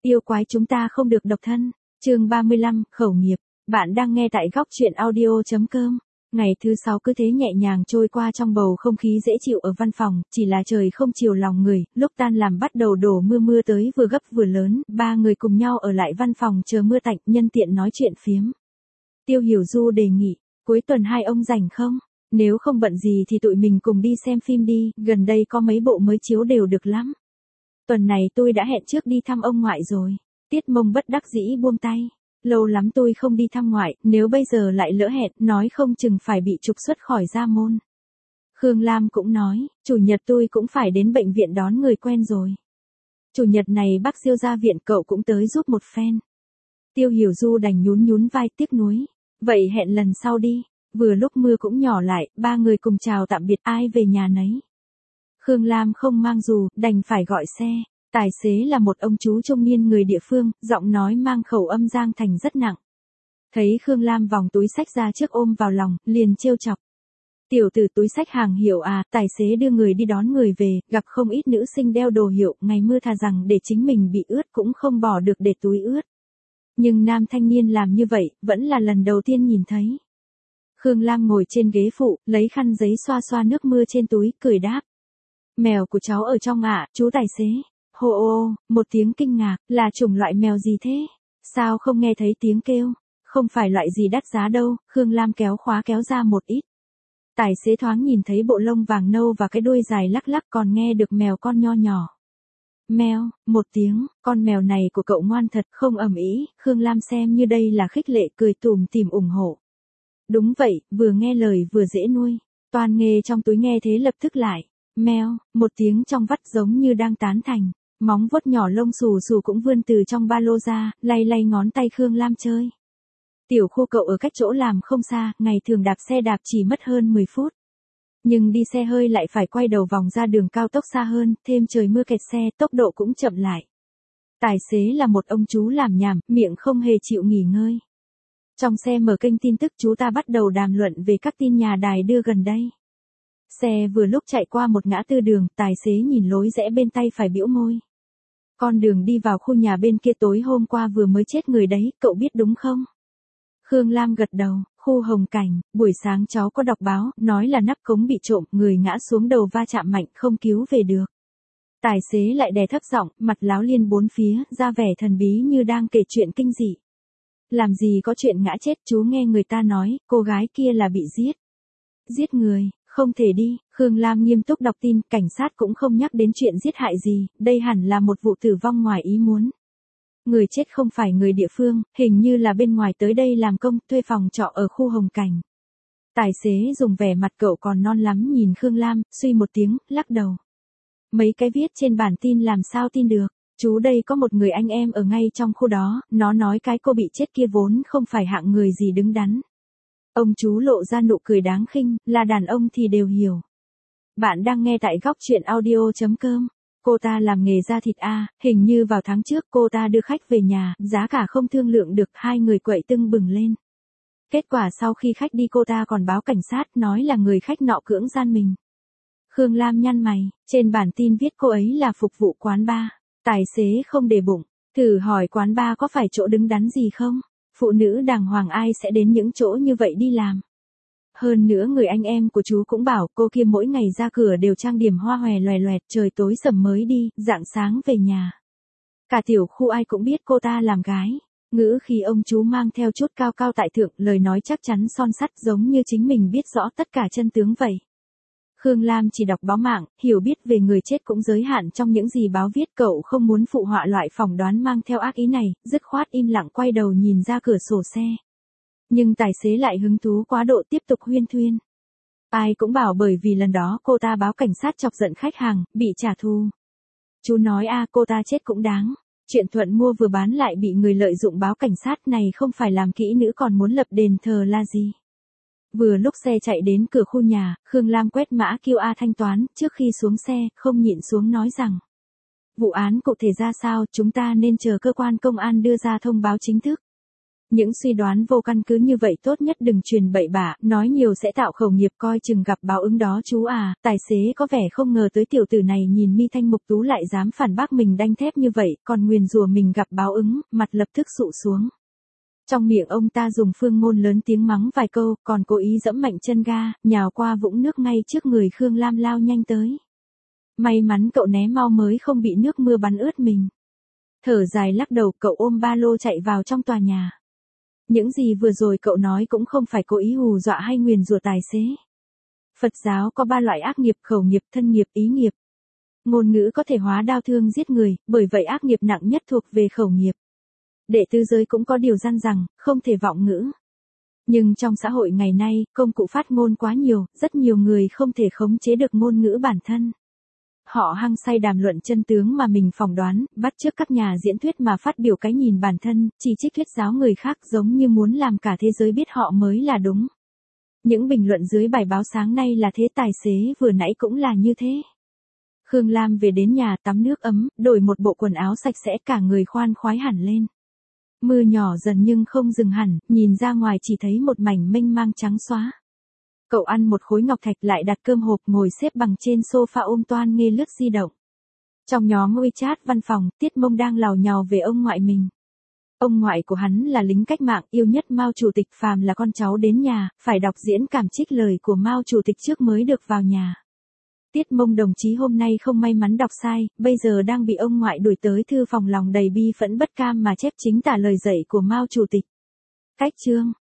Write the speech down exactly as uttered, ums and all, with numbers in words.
Yêu quái chúng ta không được độc thân. Chương ba mươi lăm, khẩu nghiệp. Bạn đang nghe tại góc truyện audio.com. Ngày thứ sáu cứ thế nhẹ nhàng trôi qua trong bầu không khí dễ chịu ở văn phòng, chỉ là trời không chiều lòng người, lúc tan làm bắt đầu đổ mưa mưa tới vừa gấp vừa lớn, ba người cùng nhau ở lại văn phòng chờ mưa tạnh, nhân tiện nói chuyện phiếm. Tiêu Hiểu Du đề nghị, cuối tuần hai ông rảnh không? Nếu không bận gì thì tụi mình cùng đi xem phim đi, gần đây có mấy bộ mới chiếu đều được lắm. Tuần này tôi đã hẹn trước đi thăm ông ngoại rồi. Tiết Mông bất đắc dĩ buông tay. Lâu lắm tôi không đi thăm ngoại, nếu bây giờ lại lỡ hẹn, nói không chừng phải bị trục xuất khỏi gia môn. Khương Lam cũng nói, chủ nhật tôi cũng phải đến bệnh viện đón người quen rồi. Chủ nhật này bác Diêu ra viện cậu cũng tới giúp một phen. Tiêu Hiểu Du đành nhún nhún vai tiếc nuối. Vậy hẹn lần sau đi. Vừa lúc mưa cũng nhỏ lại, ba người cùng chào tạm biệt, ai về nhà nấy. Khương Lam không mang dù, đành phải gọi xe. Tài xế là một ông chú trung niên người địa phương, giọng nói mang khẩu âm Giang Thành rất nặng. Thấy Khương Lam vòng túi xách ra trước ôm vào lòng, liền trêu chọc. Tiểu tử túi xách hàng hiệu à, tài xế đưa người đi đón người về, gặp không ít nữ sinh đeo đồ hiệu, ngày mưa thà rằng để chính mình bị ướt cũng không bỏ được để túi ướt. Nhưng nam thanh niên làm như vậy, vẫn là lần đầu tiên nhìn thấy. Khương Lam ngồi trên ghế phụ, lấy khăn giấy xoa xoa nước mưa trên túi, cười đáp. Mèo của cháu ở trong ạ, chú tài xế. Hô ô, một tiếng kinh ngạc, là chủng loại mèo gì thế? Sao không nghe thấy tiếng kêu? Không phải loại gì đắt giá đâu, Khương Lam kéo khóa kéo ra một ít. Tài xế thoáng nhìn thấy bộ lông vàng nâu và cái đuôi dài lắc lắc, còn nghe được mèo con nho nhỏ. Mèo, một tiếng, con mèo này của cậu ngoan thật, không ầm ĩ, Khương Lam xem như đây là khích lệ, cười tủm tỉm ủng hộ. Đúng vậy, vừa nghe lời vừa dễ nuôi. Toàn nghề trong túi nghe thế lập tức lại. Mèo, một tiếng trong vắt giống như đang tán thành. Móng vuốt nhỏ lông xù xù cũng vươn từ trong ba lô ra, lay lay ngón tay Khương Lam chơi. Tiểu Khu cậu ở cách chỗ làm không xa, ngày thường đạp xe đạp chỉ mất hơn mười phút. Nhưng đi xe hơi lại phải quay đầu vòng ra đường cao tốc xa hơn, thêm trời mưa kẹt xe, tốc độ cũng chậm lại. Tài xế là một ông chú làm nhảm, miệng không hề chịu nghỉ ngơi. Trong xe mở kênh tin tức chú ta bắt đầu đàm luận về các tin nhà đài đưa gần đây. Xe vừa lúc chạy qua một ngã tư đường, tài xế nhìn lối rẽ bên tay phải bĩu môi. Con đường đi vào khu nhà bên kia tối hôm qua vừa mới chết người đấy, cậu biết đúng không? Khương Lam gật đầu, khu Hồng Cảnh, buổi sáng cháu có đọc báo, nói là nắp cống bị trộm, người ngã xuống đầu va chạm mạnh không cứu về được. Tài xế lại đè thấp giọng, mặt láo liên bốn phía, ra vẻ thần bí như đang kể chuyện kinh dị. Làm gì có chuyện ngã chết, chú nghe người ta nói, cô gái kia là bị giết. Giết người, không thể đi, Khương Lam nghiêm túc đọc tin, cảnh sát cũng không nhắc đến chuyện giết hại gì, đây hẳn là một vụ tử vong ngoài ý muốn. Người chết không phải người địa phương, hình như là bên ngoài tới đây làm công, thuê phòng trọ ở khu Hồng Cảnh. Tài xế dùng vẻ mặt cậu còn non lắm nhìn Khương Lam, suy một tiếng, lắc đầu. Mấy cái viết trên bản tin làm sao tin được. Chú đây có một người anh em ở ngay trong khu đó, nó nói cái cô bị chết kia vốn không phải hạng người gì đứng đắn. Ông chú lộ ra nụ cười đáng khinh, là đàn ông thì đều hiểu. Bạn đang nghe tại góc truyện audio.com. Cô ta làm nghề da thịt A, hình như vào tháng trước cô ta đưa khách về nhà, giá cả không thương lượng được, hai người quậy tưng bừng lên. Kết quả sau khi khách đi cô ta còn báo cảnh sát, nói là người khách nọ cưỡng gian mình. Khương Lam nhăn mày, trên bản tin viết cô ấy là phục vụ quán bar. Tài xế không để bụng, thử hỏi quán bar có phải chỗ đứng đắn gì không? Phụ nữ đàng hoàng ai sẽ đến những chỗ như vậy đi làm? Hơn nữa người anh em của chú cũng bảo cô kia mỗi ngày ra cửa đều trang điểm hoa hòe loè loẹt, trời tối sầm mới đi, rạng sáng về nhà. Cả Tiểu Khu ai cũng biết cô ta làm gái. Ngữ khi ông chú mang theo chút cao cao tại thượng, lời nói chắc chắn son sắt giống như chính mình biết rõ tất cả chân tướng vậy. Khương Lam chỉ đọc báo mạng, hiểu biết về người chết cũng giới hạn trong những gì báo viết, cậu không muốn phụ họa loại phỏng đoán mang theo ác ý này, dứt khoát im lặng quay đầu nhìn ra cửa sổ xe. Nhưng tài xế lại hứng thú quá độ tiếp tục huyên thuyên. Ai cũng bảo bởi vì lần đó cô ta báo cảnh sát chọc giận khách hàng, bị trả thù. Chú nói a cô ta chết cũng đáng. Chuyện thuận mua vừa bán lại bị người lợi dụng báo cảnh sát này không phải làm kỹ nữ còn muốn lập đền thờ là gì. Vừa lúc xe chạy đến cửa khu nhà, Khương Lam quét mã quy rờ thanh toán, trước khi xuống xe, không nhịn xuống nói rằng. Vụ án cụ thể ra sao, chúng ta nên chờ cơ quan công an đưa ra thông báo chính thức. Những suy đoán vô căn cứ như vậy tốt nhất đừng truyền bậy bạ, nói nhiều sẽ tạo khẩu nghiệp, coi chừng gặp báo ứng đó chú à. Tài xế có vẻ không ngờ tới tiểu tử này nhìn mi thanh mục tú lại dám phản bác mình đanh thép như vậy, còn nguyền rủa mình gặp báo ứng, mặt lập tức sụ xuống. Trong miệng ông ta dùng phương ngôn lớn tiếng mắng vài câu, còn cố ý dẫm mạnh chân ga, nhào qua vũng nước ngay trước người Khương Lam lao nhanh tới. May mắn cậu né mau mới không bị nước mưa bắn ướt mình. Thở dài lắc đầu, cậu ôm ba lô chạy vào trong tòa nhà. Những gì vừa rồi cậu nói cũng không phải cố ý hù dọa hay nguyền rủa tài xế. Phật giáo có ba loại ác nghiệp: khẩu nghiệp, thân nghiệp, ý nghiệp. Ngôn ngữ có thể hóa đau thương giết người, bởi vậy ác nghiệp nặng nhất thuộc về khẩu nghiệp. Đệ tứ giới cũng có điều gian rằng, không thể vọng ngữ. Nhưng trong xã hội ngày nay, công cụ phát ngôn quá nhiều, rất nhiều người không thể khống chế được ngôn ngữ bản thân. Họ hăng say đàm luận chân tướng mà mình phỏng đoán, bắt chước các nhà diễn thuyết mà phát biểu cái nhìn bản thân, chỉ trích thuyết giáo người khác giống như muốn làm cả thế giới biết họ mới là đúng. Những bình luận dưới bài báo sáng nay là thế, tài xế vừa nãy cũng là như thế. Khương Lam về đến nhà tắm nước ấm, đổi một bộ quần áo sạch sẽ, cả người khoan khoái hẳn lên. Mưa nhỏ dần nhưng không dừng hẳn, nhìn ra ngoài chỉ thấy một mảnh mênh mang trắng xóa. Cậu ăn một khối ngọc thạch lại đặt cơm hộp, ngồi xếp bằng trên sofa ôm toan nghe lướt di động. Trong nhóm WeChat văn phòng, Tiết Mông đang làu nhàu về ông ngoại mình. Ông ngoại của hắn là lính cách mạng, yêu nhất Mao Chủ tịch, phàm là con cháu đến nhà, phải đọc diễn cảm trích lời của Mao Chủ tịch trước mới được vào nhà. Tiết Mông đồng chí hôm nay không may mắn đọc sai, bây giờ đang bị ông ngoại đuổi tới thư phòng, lòng đầy bi phẫn bất cam mà chép chính tả lời dạy của Mao Chủ tịch. Cách chương